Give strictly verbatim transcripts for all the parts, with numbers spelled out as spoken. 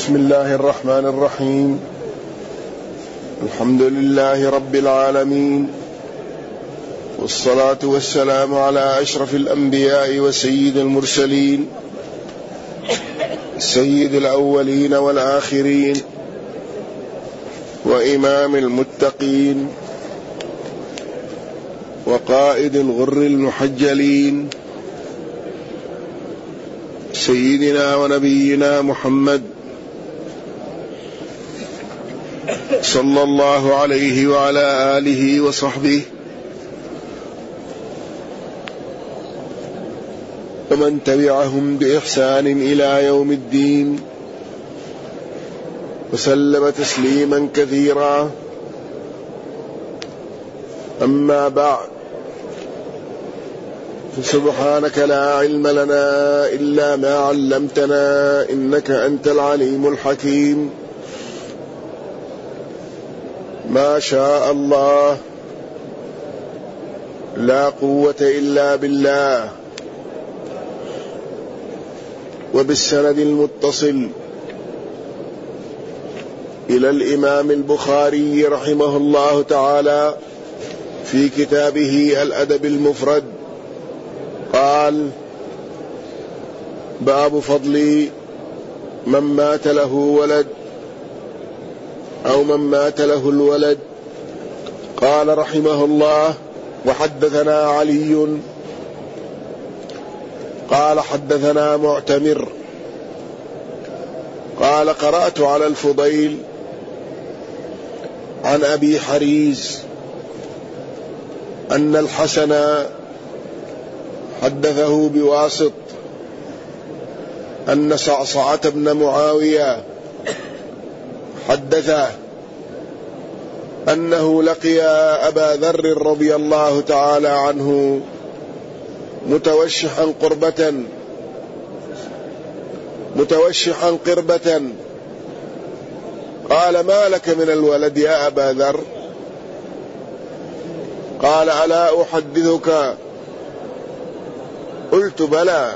بسم الله الرحمن الرحيم. الحمد لله رب العالمين، والصلاة والسلام على أشرف الأنبياء وسيد المرسلين، سيد الأولين والآخرين، وإمام المتقين، وقائد الغر المحجلين، سيدنا ونبينا محمد صلى الله عليه وعلى آله وصحبه ومن تبعهم بإحسان إلى يوم الدين، وسلم تسليما كثيرا. أما بعد، فسبحانك لا علم لنا إلا ما علمتنا، إنك أنت العليم الحكيم. ما شاء الله، لا قوة إلا بالله. وبالسند المتصل إلى الإمام البخاري رحمه الله تعالى في كتابه الأدب المفرد قال: باب فضل من مات له ولد أو من مات له الولد. قال رحمه الله: وحدثنا علي قال حدثنا معتمر قال: قرأت على الفضيل عن أبي حريز أن الحسن حدثه بواسط أن صعصعة بن معاوية حدثه أنه لقي أبا ذر رضي الله تعالى عنه متوشحا قربة متوشحا قربة قال: ما لك من الولد يا أبا ذر؟ قال: ألا أحدثك؟ قلت: بلى.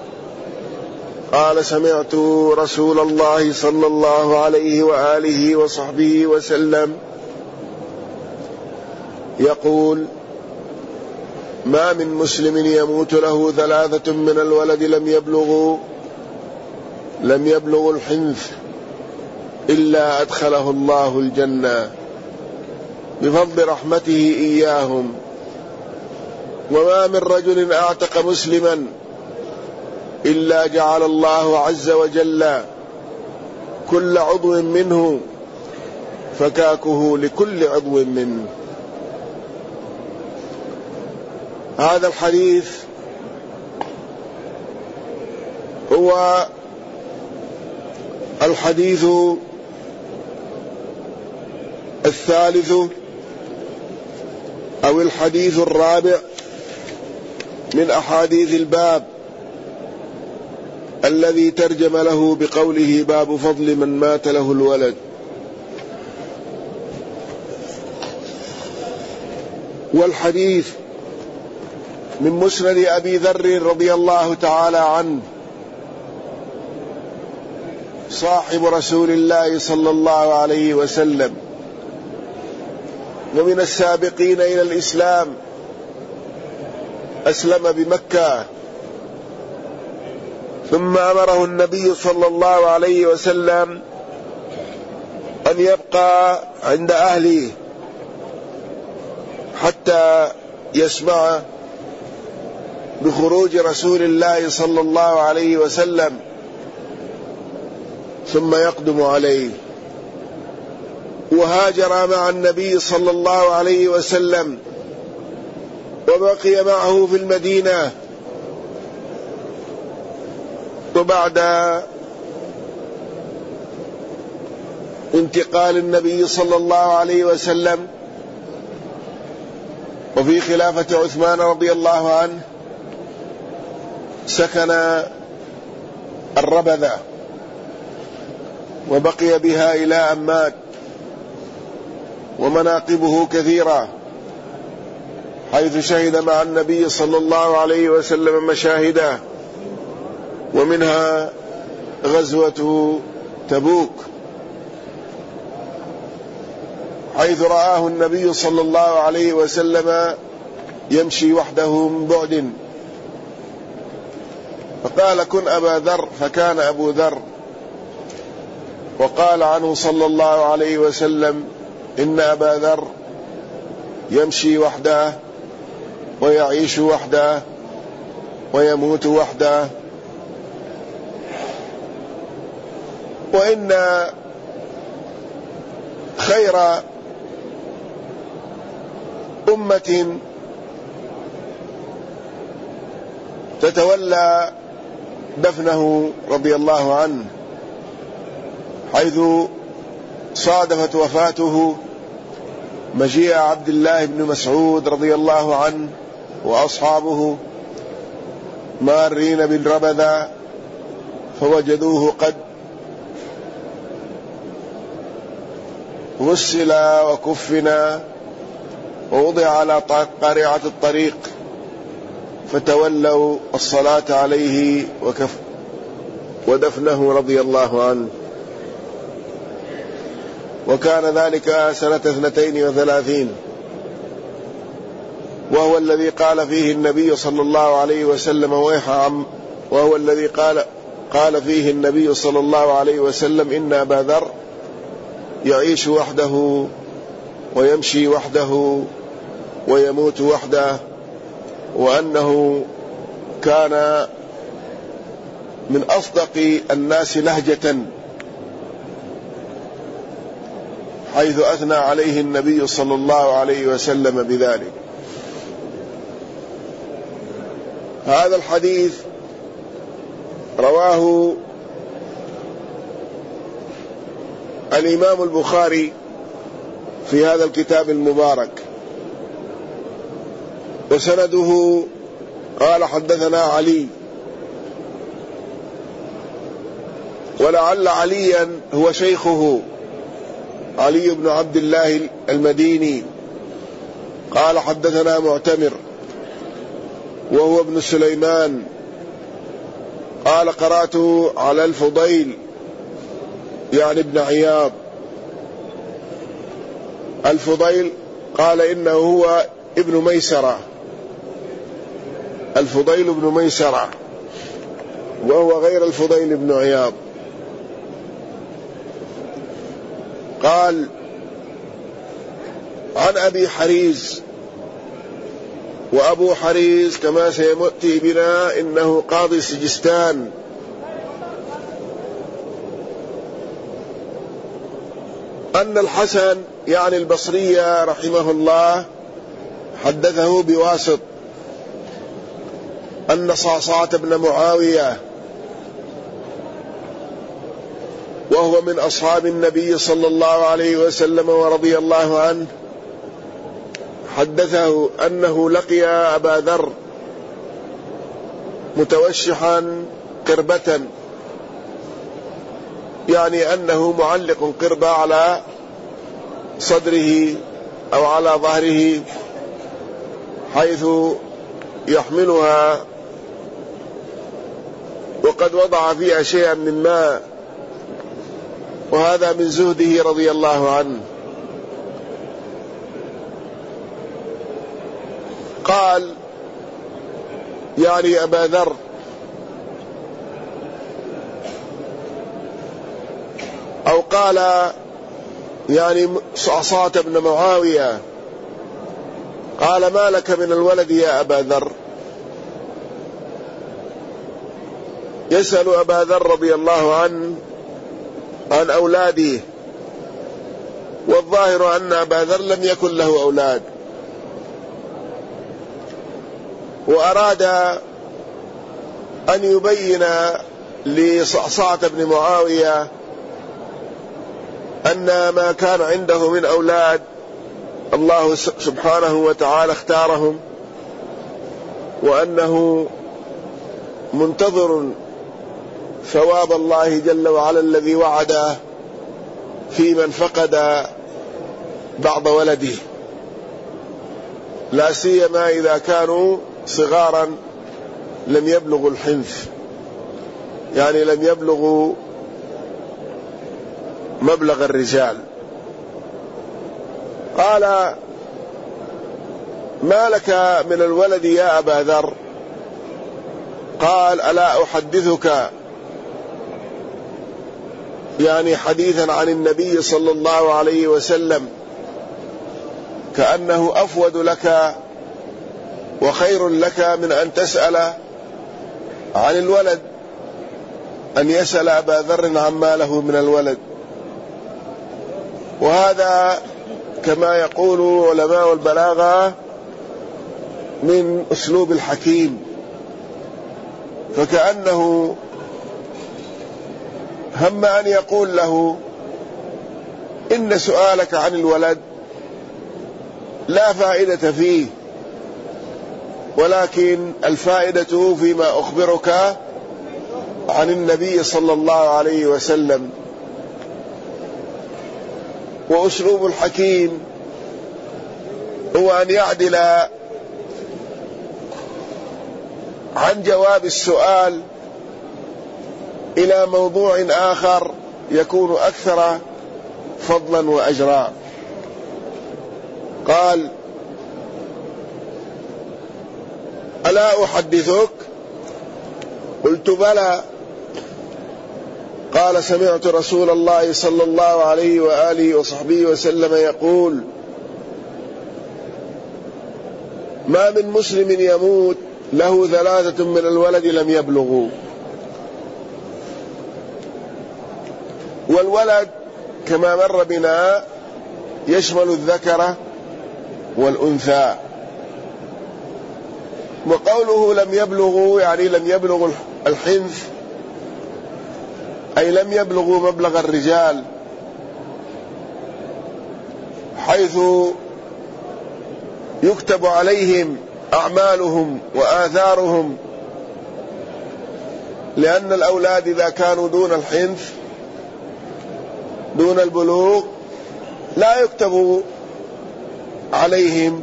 قال: سمعت رسول الله صلى الله عليه وآله وصحبه وسلم يقول: ما من مسلم يموت له ثلاثة من الولد لم يبلغوا لم يبلغوا الحنث إلا أدخله الله الجنة بفضل رحمته إياهم. وما من رجل أعتق مسلما إلا جعل الله عز وجل كل عضو منه فكاكه لكل عضو منه. هذا الحديث هو الحديث الثالث أو الحديث الرابع من أحاديث الباب الذي ترجم له بقوله: باب فضل من مات له الولد. والحديث من مسند أبي ذر رضي الله تعالى عنه صاحب رسول الله صلى الله عليه وسلم، ومن السابقين إلى الإسلام، أسلم بمكة، ثم أمره النبي صلى الله عليه وسلم أن يبقى عند أهله حتى يسمع بخروج رسول الله صلى الله عليه وسلم ثم يقدم عليه. وهاجر مع النبي صلى الله عليه وسلم وبقي معه في المدينة. وبعد انتقال النبي صلى الله عليه وسلم وفي خلافة عثمان رضي الله عنه سكن الربذة وبقي بها إلى أن مات. ومناقبه كثيرة، حيث شهد مع النبي صلى الله عليه وسلم مشاهده، ومنها غزوة تبوك، حيث رآه النبي صلى الله عليه وسلم يمشي وحده من بعد، فقال: كن أبا ذر، فكان أبو ذر. وقال عنه صلى الله عليه وسلم: إن أبا ذر يمشي وحده ويعيش وحده ويموت وحده، وإن خير أمة تتولى دفنه رضي الله عنه، حيث صادفت وفاته مجيء عبد الله بن مسعود رضي الله عنه وأصحابه مارين بالربذا، فوجدوه قد غسل وكفن ووضع على قارعة الطريق، فتولوا الصلاة عليه وكف ودفنه رضي الله عنه. وكان ذلك سنة اثنتين وثلاثين، وهو الذي قال فيه النبي صلى الله عليه وسلم: ويح عم وهو الذي قال قال فيه النبي صلى الله عليه وسلم: إن أبا ذر يعيش وحده ويمشي وحده ويموت وحده، وأنه كان من أصدق الناس لهجة، حيث أثنى عليه النبي صلى الله عليه وسلم بذلك. هذا الحديث رواه الإمام البخاري في هذا الكتاب المبارك، وسنده قال: حدثنا علي، ولعل عليا هو شيخه علي بن عبد الله المديني. قال: حدثنا معتمر وهو ابن سليمان قال: قرأت على الفضيل يعني ابن عياض. الفضيل قال إنه هو ابن ميسرة، الفضيل ابن ميسرة، وهو غير الفضيل بن عياض. قال: عن أبي حريز، وأبو حريز كما سيمؤتي بنا إنه قاضي سجستان، أن الحسن يعني البصري رحمه الله حدثه بواسط أن صعصعة بن معاوية، وهو من أصحاب النبي صلى الله عليه وسلم ورضي الله عنه، حدثه أنه لقي أبا ذر متوشحا قربة، يعني أنه معلق قربة على صدره أو على ظهره، حيث يحملها وقد وضع فيها شيئا من ماء، وهذا من زهده رضي الله عنه. قال يعني أبا ذر: أو قال يعني صعصعة بن معاوية، قال: ما لك من الولد يا أبا ذر؟ يسأل أبا ذر رضي الله عنه عن أولاده، والظاهر أن أبا ذر لم يكن له أولاد، وأراد أن يبين لصعصعة بن معاوية أن ما كان عنده من أولاد الله سبحانه وتعالى اختارهم، وأنه منتظر ثواب الله جل وعلا الذي وعده في من فقد بعض ولده، لا سيما إذا كانوا صغارا لم يبلغوا الحنث، يعني لم يبلغوا مبلغ الرجال. قال: ما لك من الولد يا أبا ذر؟ قال: ألا أحدثك يعني حديثا عن النبي صلى الله عليه وسلم كأنه أفود لك وخير لك من أن تسأل عن الولد، أن يسأل أبا ذر عما له من الولد. وهذا كما يقول علماء البلاغة من أسلوب الحكيم، فكأنه هم أن يقول له: إن سؤالك عن الولد لا فائدة فيه، ولكن الفائدة فيما أخبرك عن النبي صلى الله عليه وسلم. وأسلوب الحكيم هو أن يعدل عن جواب السؤال إلى موضوع آخر يكون أكثر فضلا وأجرا. قال: ألا أحدثك؟ قلت: بلى. قال: سمعت رسول الله صلى الله عليه وآله وصحبه وسلم يقول: ما من مسلم يموت له ثلاثة من الولد لم يبلغوا. والولد كما مر بنا يشمل الذكر والأنثى. وقوله لم يبلغوا يعني لم يبلغوا الحنث، أي لم يبلغوا مبلغ الرجال، حيث يكتب عليهم أعمالهم وآثارهم، لأن الأولاد إذا كانوا دون الحنث دون البلوغ لا يكتب عليهم،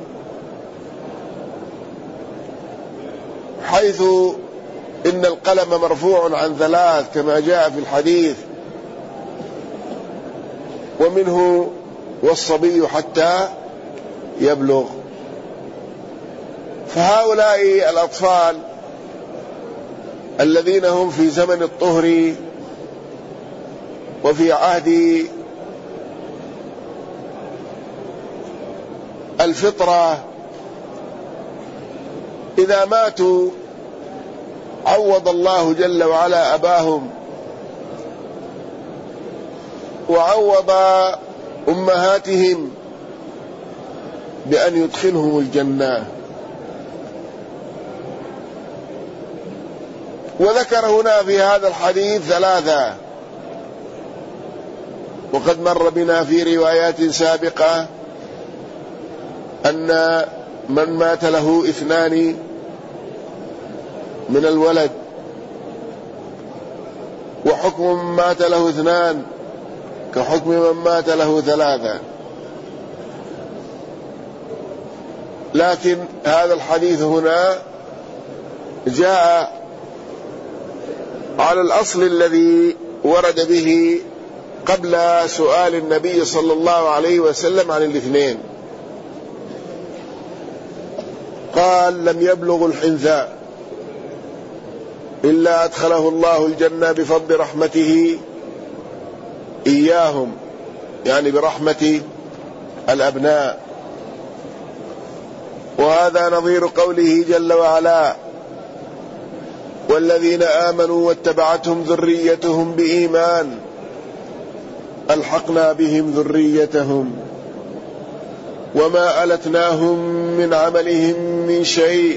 حيث إن القلم مرفوع عن ثلاث كما جاء في الحديث، ومنه والصبي حتى يبلغ. فهؤلاء الأطفال الذين هم في زمن الطهر وفي عهد الفطرة إذا ماتوا عوض الله جل وعلا أباهم وعوض أمهاتهم بأن يدخلهم الجنة. وذكر هنا في هذا الحديث ثلاثة، وقد مر بنا في روايات سابقة أن من مات له اثنان من الولد، وحكم من مات له اثنان كحكم من مات له ثلاثة. لكن هذا الحديث هنا جاء على الأصل الذي ورد به قبل سؤال النبي صلى الله عليه وسلم عن الاثنين. قال: لم يبلغ الحنثى إلا أدخله الله الجنة بفضل رحمته إياهم، يعني برحمة الأبناء. وهذا نظير قوله جل وعلا: والذين آمنوا واتبعتهم ذريتهم بإيمان ألحقنا بهم ذريتهم وما ألتناهم من عملهم من شيء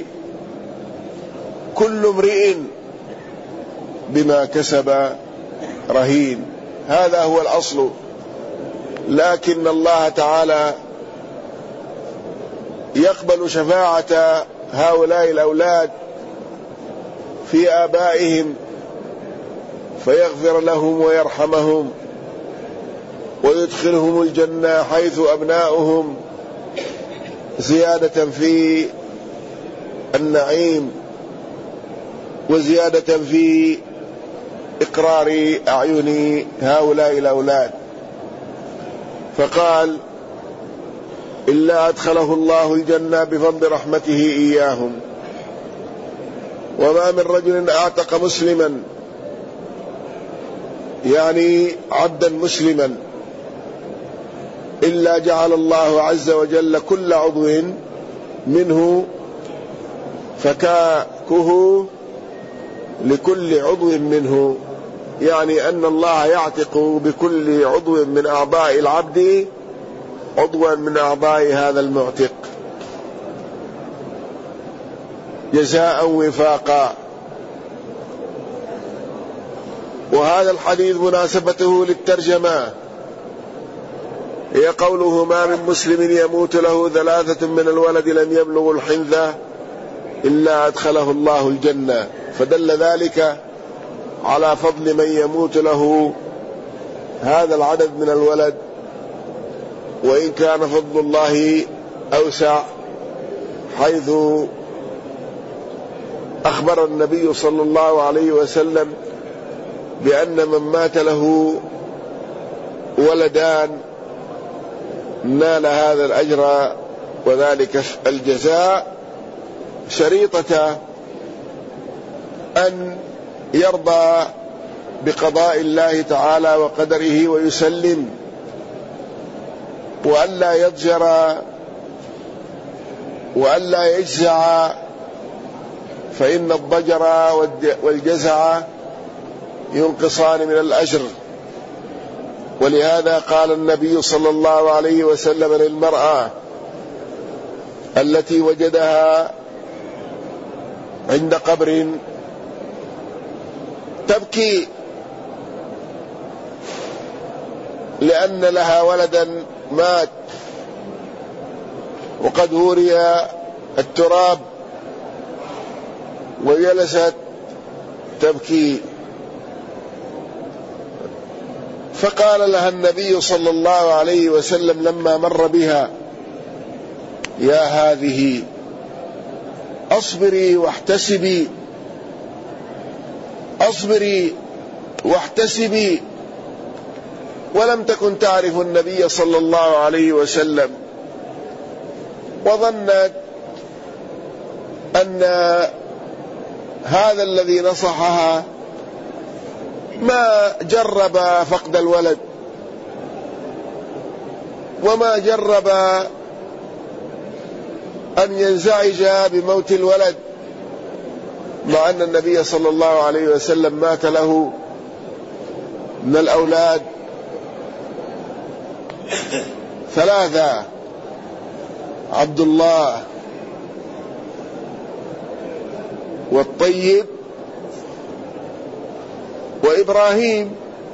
كل امرئ بما كسب رهين. هذا هو الأصل. لكن الله تعالى يقبل شفاعة هؤلاء الأولاد في آبائهم فيغفر لهم ويرحمهم ويدخلهم الجنة حيث أبناؤهم، زيادة في النعيم وزيادة في إقرار أعين هؤلاء الأولاد. فقال إلا أدخله الله الجنة بفضل رحمته إياهم. وما من رجل أعتق مسلما يعني عبدا مسلما إلا جعل الله عز وجل كل عضو منه فكاكه لكل عضو منه، يعني أن الله يعتق بكل عضو من أعضاء العبد عضوا من أعضاء هذا المعتق جزاء وفاقا. وهذا الحديث مناسبته للترجمة هي قوله ما من مسلم يموت له ثلاثة من الولد لم يبلغوا الحنثة إلا أدخله الله الجنة، فدل ذلك على فضل من يموت له هذا العدد من الولد، وإن كان فضل الله أوسع، حيث أخبر النبي صلى الله عليه وسلم بأن من مات له ولدان نال هذا الأجر وذلك الجزاء، شريطة أن يرضى بقضاء الله تعالى وقدره ويسلم، وألا يضجر وألا يجزع، فإن الضجر والجزع ينقصان من الأجر. ولهذا قال النبي صلى الله عليه وسلم للمرأة التي وجدها عند قبر تبكي لأن لها ولدا مات وقد هوري التراب، وجلست تبكي، فقال لها النبي صلى الله عليه وسلم لما مر بها يا هذه أصبري واحتسبي، أصبري واحتسبي. ولم تكن تعرف النبي صلى الله عليه وسلم، وظنت أن هذا الذي نصحها ما جرب فقد الولد وما جرب أن ينزعج بموت الولد، مع أن النبي صلى الله عليه وسلم مات له من الأولاد ثلاثة: عبد الله والطيب وإبراهيم،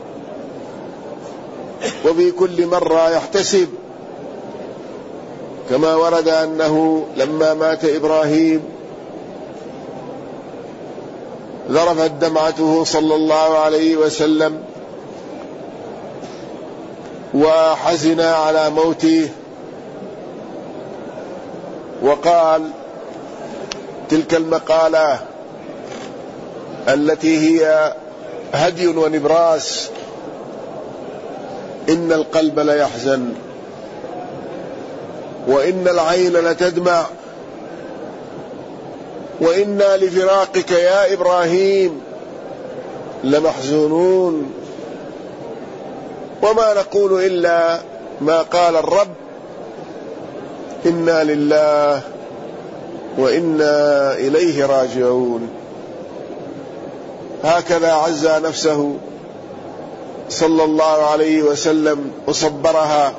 وفي كل مرة يحتسب، كما ورد أنه لما مات إبراهيم ذرفت دمعته صلى الله عليه وسلم وحزن على موته، وقال تلك المقالة التي هي هدي ونبراس: إن القلب ليحزن وإن العين لتدمع وإنا لفراقك يا إبراهيم لمحزونون، وما نقول إلا ما قال الرب: إنا لله وإنا إليه راجعون. هكذا عزى نفسه صلى الله عليه وسلم وصبرها.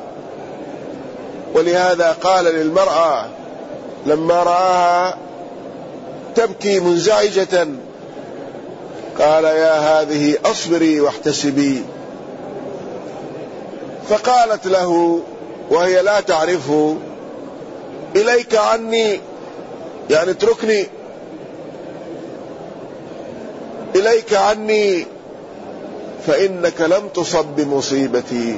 ولهذا قال للمرأة لما رآها تبكي منزعجة قال يا هذه أصبري واحتسبي. فقالت له وهي لا تعرفه: إليك عني، يعني اتركني، إليك عني فإنك لم تصب بمصيبتي،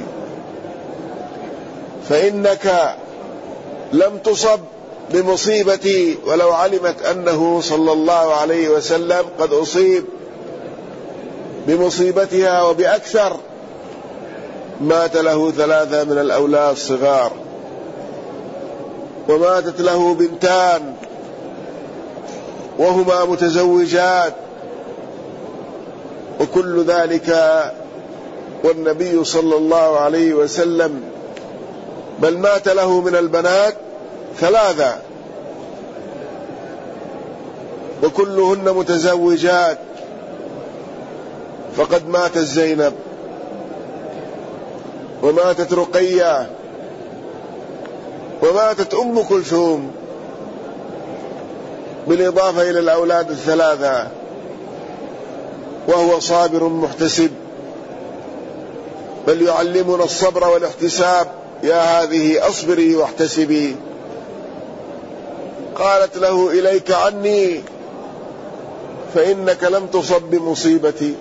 فإنك لم تصب بمصيبتي. ولو علمت أنه صلى الله عليه وسلم قد أصيب بمصيبتها وبأكثر مات له ثلاثة من الأولاد صغار، وماتت له بنتان وهما متزوجات، وكل ذلك والنبي صلى الله عليه وسلم بل مات له من البنات ثلاثة وكلهن متزوجات، فقد ماتت زينب وماتت رقية وماتت أم كلثوم، بالإضافة إلى الأولاد الثلاثة، وهو صابر محتسب، بل يعلمنا الصبر والاحتساب. يا هذه أصبري واحتسبي. قالت له إليك عني فإنك لم تصب بمصيبتي.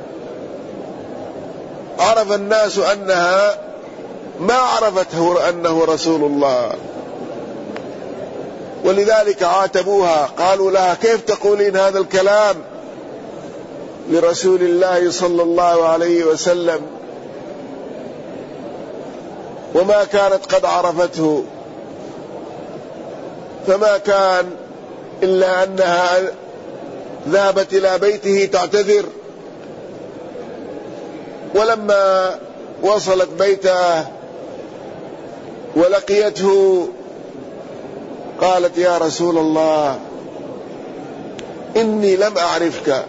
عرف الناس أنها ما عرفته أنه رسول الله، ولذلك عاتبوها، قالوا لها كيف تقولين هذا الكلام لرسول الله صلى الله عليه وسلم وما كانت قد عرفته؟ فما كان إلا أنها ذهبت إلى بيته تعتذر، ولما وصلت بيته ولقيته قالت يا رسول الله إني لم أعرفك،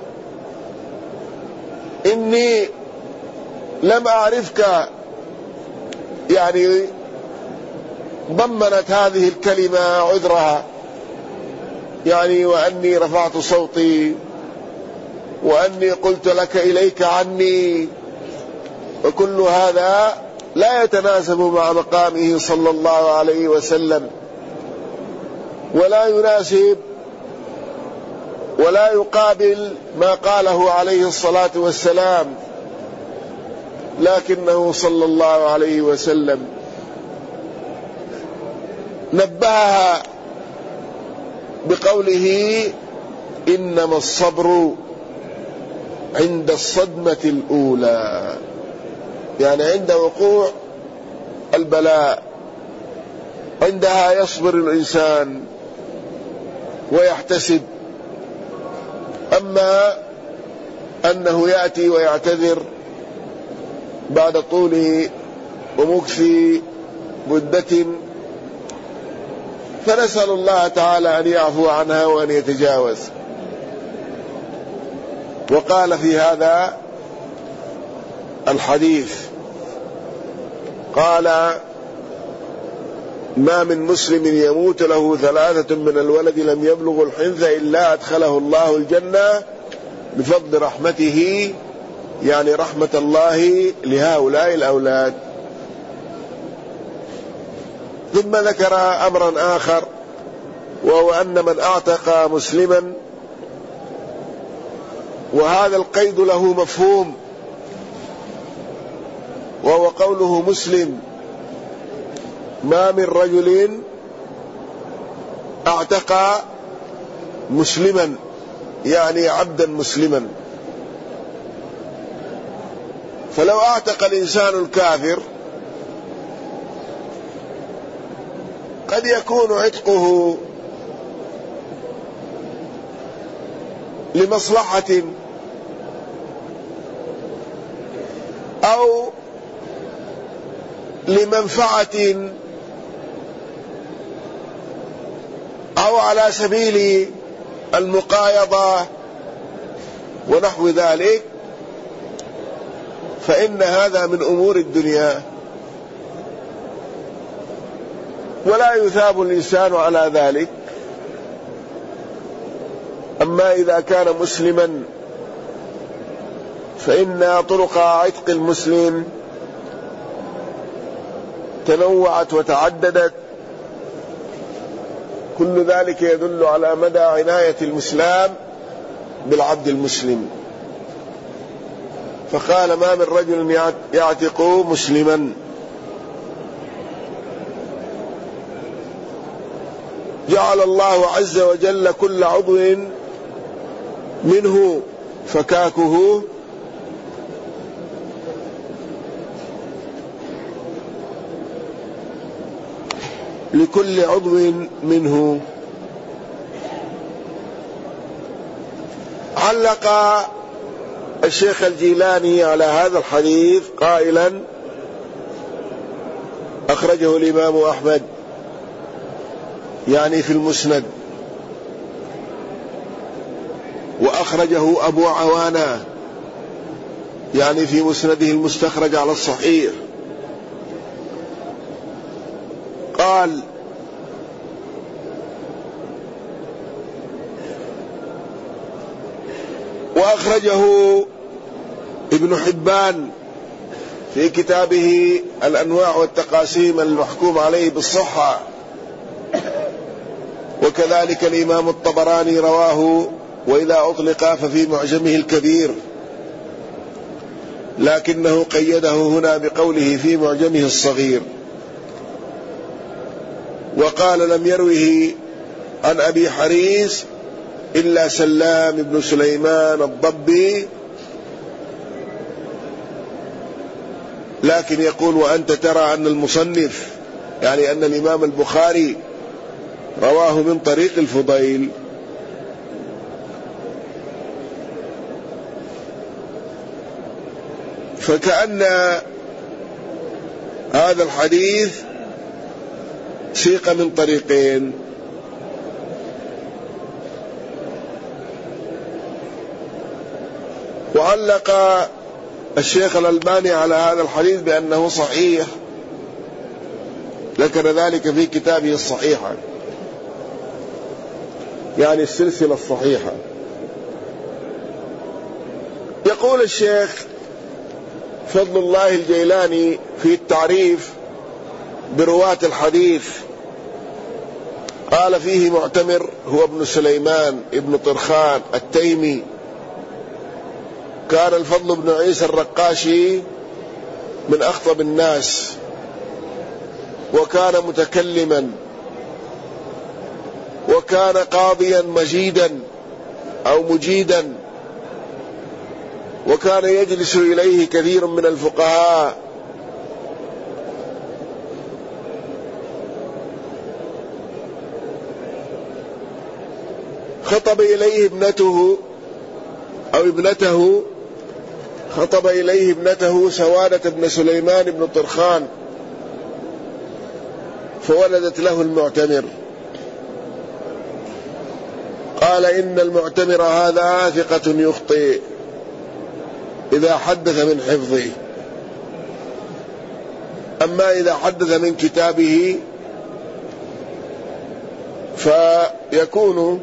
إني لم أعرفك، يعني ضمنت هذه الكلمة عذرها، يعني وأني رفعت صوتي وأني قلت لك إليك عني، وكل هذا لا يتناسب مع مقامه صلى الله عليه وسلم، ولا يناسب ولا يقابل ما قاله عليه الصلاة والسلام، لكنه صلى الله عليه وسلم نبهها بقوله إنما الصبر عند الصدمة الأولى، يعني عند وقوع البلاء، عندها يصبر الإنسان ويحتسب. أما أنه يأتي ويعتذر بعد طول ومكث مدة، فنسأل الله تعالى أن يعفو عنها وأن يتجاوز. وقال في هذا الحديث قال ما من مسلم يموت له ثلاثة من الولد لم يبلغ الحنث إلا أدخله الله الجنة بفضل رحمته، يعني رحمة الله لهؤلاء الأولاد. ثم ذكر أمرا آخر، وهو أن من أعتق مسلما، وهذا القيد له مفهوم، وهو قوله مسلم، ما من رجل اعتق مسلما يعني عبدا مسلما. فلو اعتق الإنسان الكافر قد يكون عتقه لمصلحة أو لمنفعة أو على سبيل المقايضة ونحو ذلك، فإن هذا من أمور الدنيا ولا يثاب الإنسان على ذلك. أما إذا كان مسلما فإن طرق عتق المسلم تنوعت وتعددت، كل ذلك يدل على مدى عناية الإسلام بالعبد المسلم. فقال ما من رجل يعتق مسلما، جعل الله عز وجل كل عضو منه فكاكه لكل عضو منه. علق الشيخ الجيلاني على هذا الحديث قائلا: أخرجه الإمام أحمد يعني في المسند، وأخرجه أبو عوانة يعني في مسنده المستخرج على الصحيح. قال: وأخرجه ابن حبان في كتابه الأنواع والتقاسيم المحكوم عليه بالصحة، وكذلك الإمام الطبراني رواه وإذا أطلق ففي معجمه الكبير، لكنه قيده هنا بقوله في معجمه الصغير. وقال: لم يروه عن أبي حريز إلا سلام بن سليمان الضبي، لكن يقول: وأنت ترى أن المصنف يعني أن الإمام البخاري رواه من طريق الفضيل. فكأن هذا الحديث سيق من طريقين. وعلق الشيخ الألباني على هذا الحديث بأنه صحيح، ذكر ذلك في كتابه الصحيحة يعني السلسلة الصحيحة. يقول الشيخ فضل الله الجيلاني في التعريف برواة الحديث، قال: فيه معتمر هو ابن سليمان ابن طرخان التيمي، كان الفضل بن عيسى الرقاشي من أخطب الناس، وكان متكلما، وكان قاضيا مجيدا أو مجيدا، وكان يجلس إليه كثير من الفقهاء، خطب إليه ابنته أو ابنته خطب إليه ابنته سوادة بن سليمان بن طرخان، فولدت له المعتمر. قال: إن المعتمر هذا ثقة يخطئ إذا حدث من حفظه، أما إذا حدث من كتابه فيكون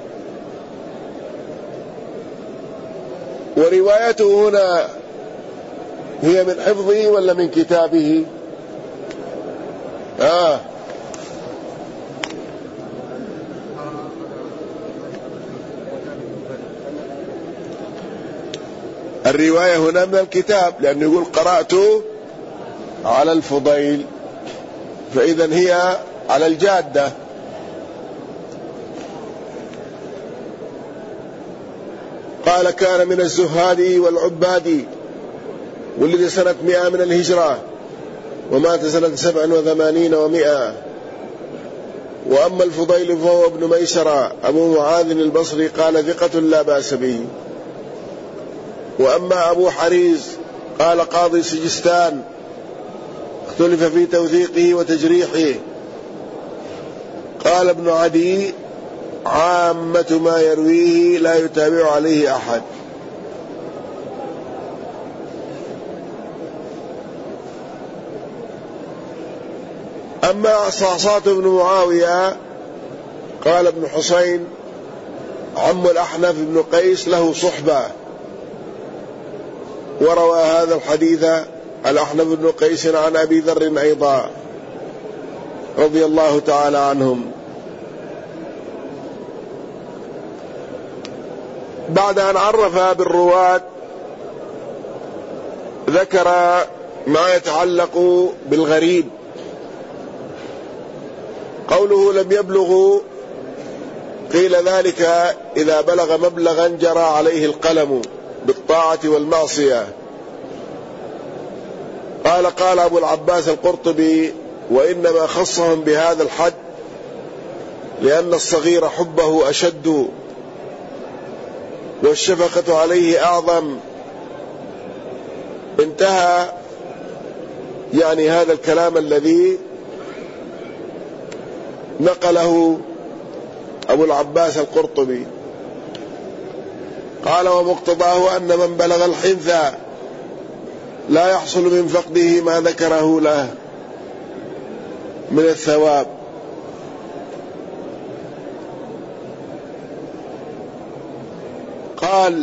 وروايته هنا هي من حفظه ولا من كتابه؟ آه الرواية هنا من الكتاب، لأنه يقول: قرأت على الفضيل، فإذا هي على الجادة. قال: كان من الزهاد والعباد، ولد سنة مئة من الهجرة، ومات سنة سبع وثمانين ومئة. وأما الفضيل فهو ابن ميسرة أبو معاذ البصري، قال: ثقة لا بأس به. وأما أبو حريز قال: قاضي سجستان، اختلف في توثيقه وتجريحه. قال ابن عدي: عامة ما يرويه لا يتابع عليه أحد. أما صعصعة بن معاوية قال ابن حسين: عم الأحنف بن قيس له صحبة، وروى هذا الحديث الأحنف بن قيس عن أبي ذر أيضا رضي الله تعالى عنهم. بعد أن عرف بالرواة ذكر ما يتعلق بالغريب. قوله لم يبلغ، قيل ذلك إذا بلغ مبلغا جرى عليه القلم بالطاعة والمعصية. قال قال أبو العباس القرطبي وإنما خصهم بهذا الحد لأن الصغير حبه أشد والشفقة عليه أعظم. انتهى يعني هذا الكلام الذي نقله أبو العباس القرطبي. قال: ومقتضاه أن من بلغ الحنث لا يحصل من فقده ما ذكره له من الثواب. قال: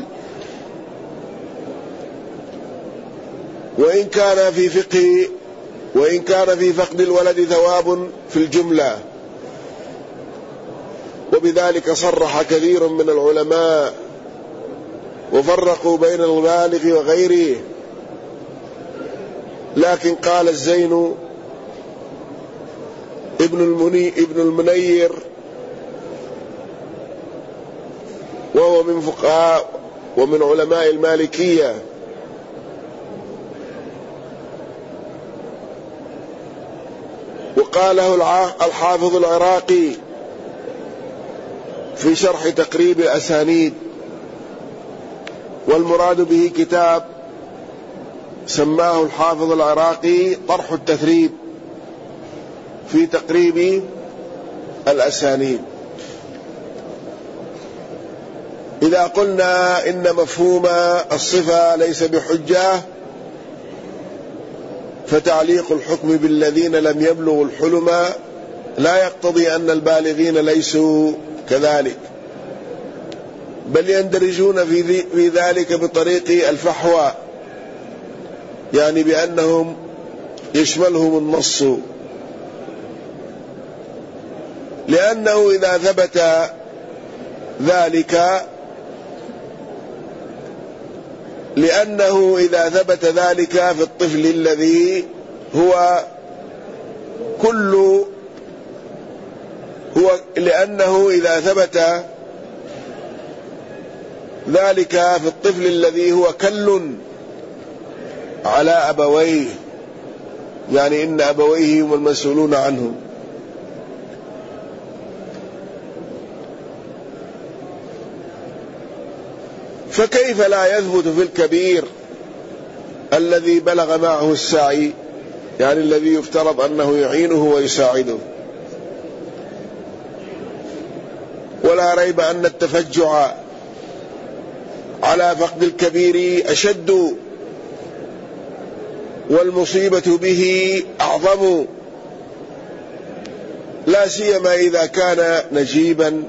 وإن كان في فقه وإن كان في فقد الولد ثواب في الجملة، وبذلك صرح كثير من العلماء وفرقوا بين البالغ وغيره. لكن قال الزين ابن المني ابن المنير وهو من فقهاء ومن علماء المالكية: وقاله الحافظ العراقي في شرح تقريب الأسانيد، والمراد به كتاب سماه الحافظ العراقي طرح التثريب في تقريب الأسانيد. إذا قلنا إن مفهوم الصفة ليس بحجة، فتعليق الحكم بالذين لم يبلغوا الحلم لا يقتضي أن البالغين ليسوا كذلك، بل يندرجون في ذلك بطريق الفحوى، يعني بأنهم يشملهم النص، لأنه إذا ثبت ذلك لأنه إذا ثبت ذلك في الطفل الذي هو كل هو لأنه إذا ثبت ذلك في الطفل الذي هو كل على أبويه، يعني إن أبويه هم المسؤولون عنه، فكيف لا يثبت في الكبير الذي بلغ معه السعي، يعني الذي يفترض أنه يعينه ويساعده؟ ولا ريب أن التفجع على فقد الكبير أشد، والمصيبة به أعظم، لا سيما إذا كان نجيبا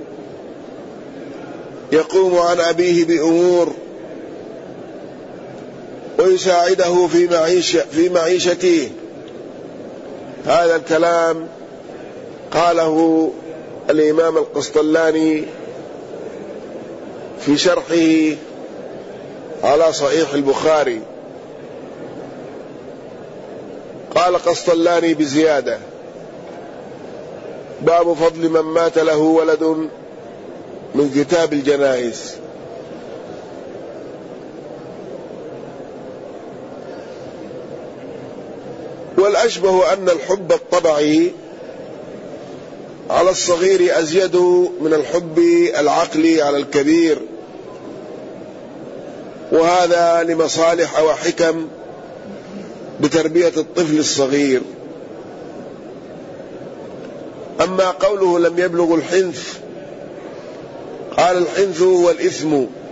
يقوم عن أبيه بأمور ويساعده في معيشة في معيشته. هذا الكلام قاله الإمام القسطلاني في شرحه على صحيح البخاري. قال قسطلاني بزيادة: باب فضل من مات له ولد، من كتاب الجنائز. والأشبه أن الحب الطبعي على الصغير أزيد من الحب العقلي على الكبير، وهذا لمصالح وحكم بتربية الطفل الصغير. أما قوله لم يبلغ الحنث، قال الحنث هو الإثم،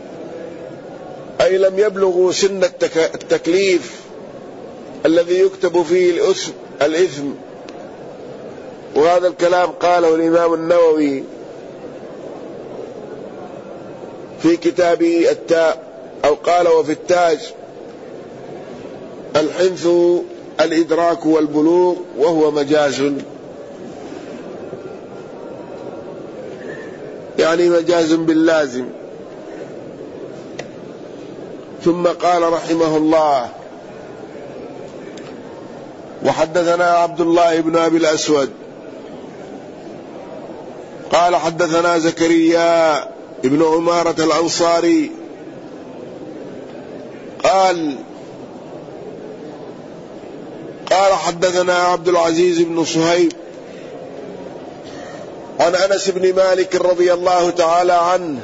أي لم يبلغوا سن التكليف الذي يكتب فيه الإثم. وهذا الكلام قاله الإمام النووي في كتاب التاء، أو قال وفي التاج: الحنث الإدراك والبلوغ، وهو مجاز، يعني مجاز باللازم. ثم قال رحمه الله: وحدثنا عبد الله بن أبي الأسود قال حدثنا زكريا ابن عمارة الأنصاري قال قال حدثنا عبد العزيز بن صهيب عن أنس بن مالك رضي الله تعالى عنه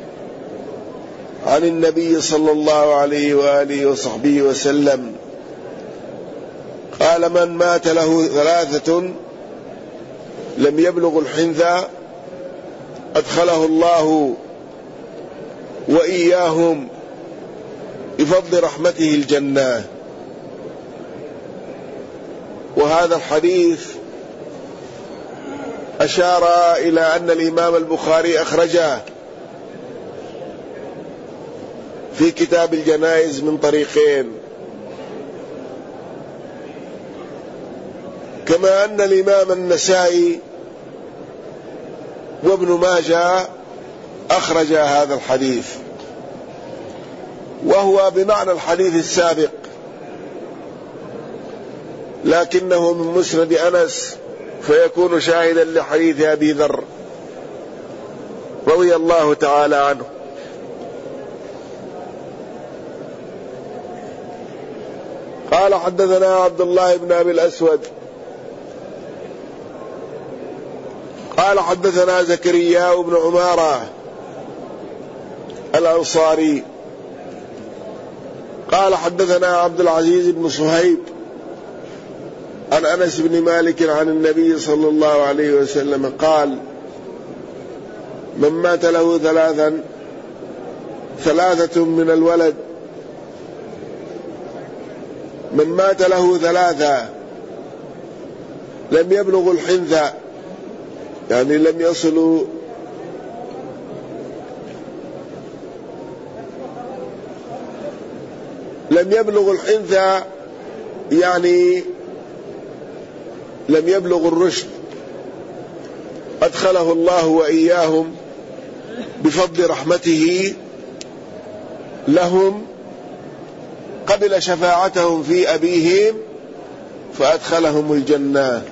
عن النبي صلى الله عليه وآله وصحبه وسلم قال: من مات له ثلاثة لم يبلغ الحنثى أدخله الله وإياهم بفضل رحمته الجنة. وهذا الحديث أشار إلى أن الإمام البخاري أخرجه في كتاب الجنائز من طريقين، كما أن الإمام النسائي وابن ماجه أخرج هذا الحديث، وهو بمعنى الحديث السابق، لكنه من مسند أنس فيكون شاهدا لحديث أبي ذر رضي الله تعالى عنه. قال: حدثنا عبد الله بن أبي الأسود قال: حدثنا زكريا بن عمارة الأنصاري قال: حدثنا عبد العزيز بن صهيب عن أنس بن مالك عن النبي صلى الله عليه وسلم قال: من مات له ثلاثا ثلاثة من الولد من مات له ثلاثة لم يبلغ الحنثى، يعني لم يصلوا لم يبلغ الحنثى يعني لم يبلغ الرشد، أدخله الله وإياهم بفضل رحمته لهم، قبل شفاعتهم في أبيهم فأدخلهم الجنة.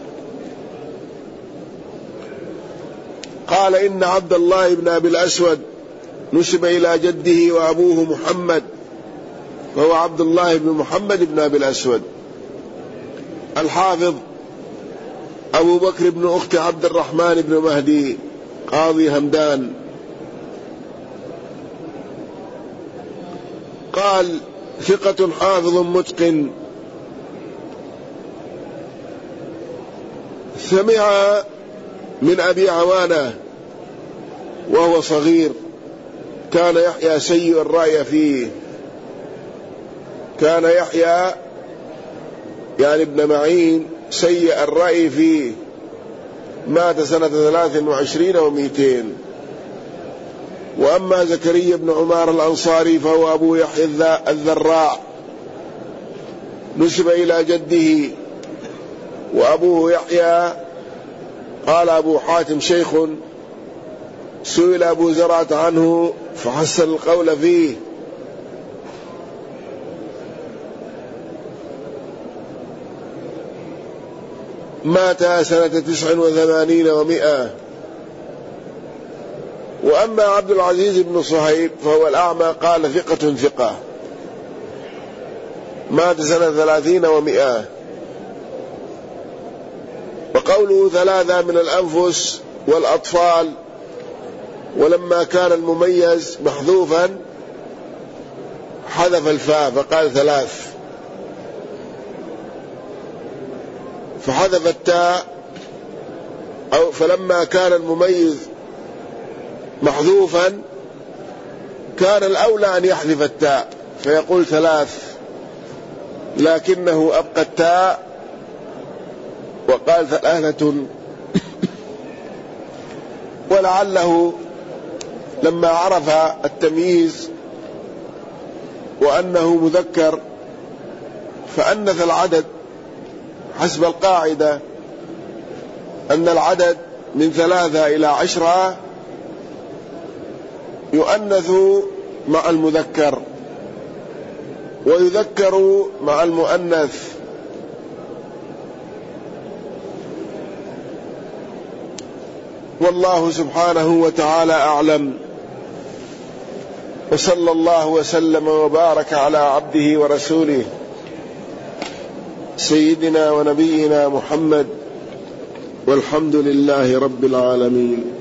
قال: إن عبد الله بن أبي الأسود نسب إلى جده وأبوه محمد، وهو عبد الله بن محمد بن أبي الأسود. الحافظ أبو بكر بن أخت عبد الرحمن بن مهدي قاضي همدان قال: ثقة حافظ متقن، سمع من أبي عوانة وهو صغير، كان يحيى سيء الرأي فيه، كان يحيى يعني ابن معين سيء الرأي فيه، مات سنة ثلاث وعشرين ومئتين. وأما زكريا بن عمار الأنصاري فهو أبو يحيى الذراع، نسب إلى جده وأبوه يحيى. قال أبو حاتم: شيخ سئل أبو زرعة عنه فحسن القول فيه. مات سنة تسع وثمانين ومئة. وأما عبد العزيز بن صهيب فهو الأعمى، قال: ثقة ثقة، مات سنة ثلاثين ومئة. وقوله ثلاثة من الأنفس والأطفال، ولما كان المميز محذوفا حذف الفاء فقال ثلاث، فحذف التاء، أو فلما كان المميز محذوفا كان الأولى أن يحذف التاء فيقول ثلاث، لكنه أبقى التاء وقال ثلاثة. ولعله لما عرف التمييز وأنه مذكر فأنث العدد، حسب القاعدة أن العدد من ثلاثة إلى عشرة يؤنث مع المذكر ويذكر مع المؤنث. والله سبحانه وتعالى أعلم، وصلى الله وسلم وبارك على عبده ورسوله سيدنا ونبينا محمد، والحمد لله رب العالمين.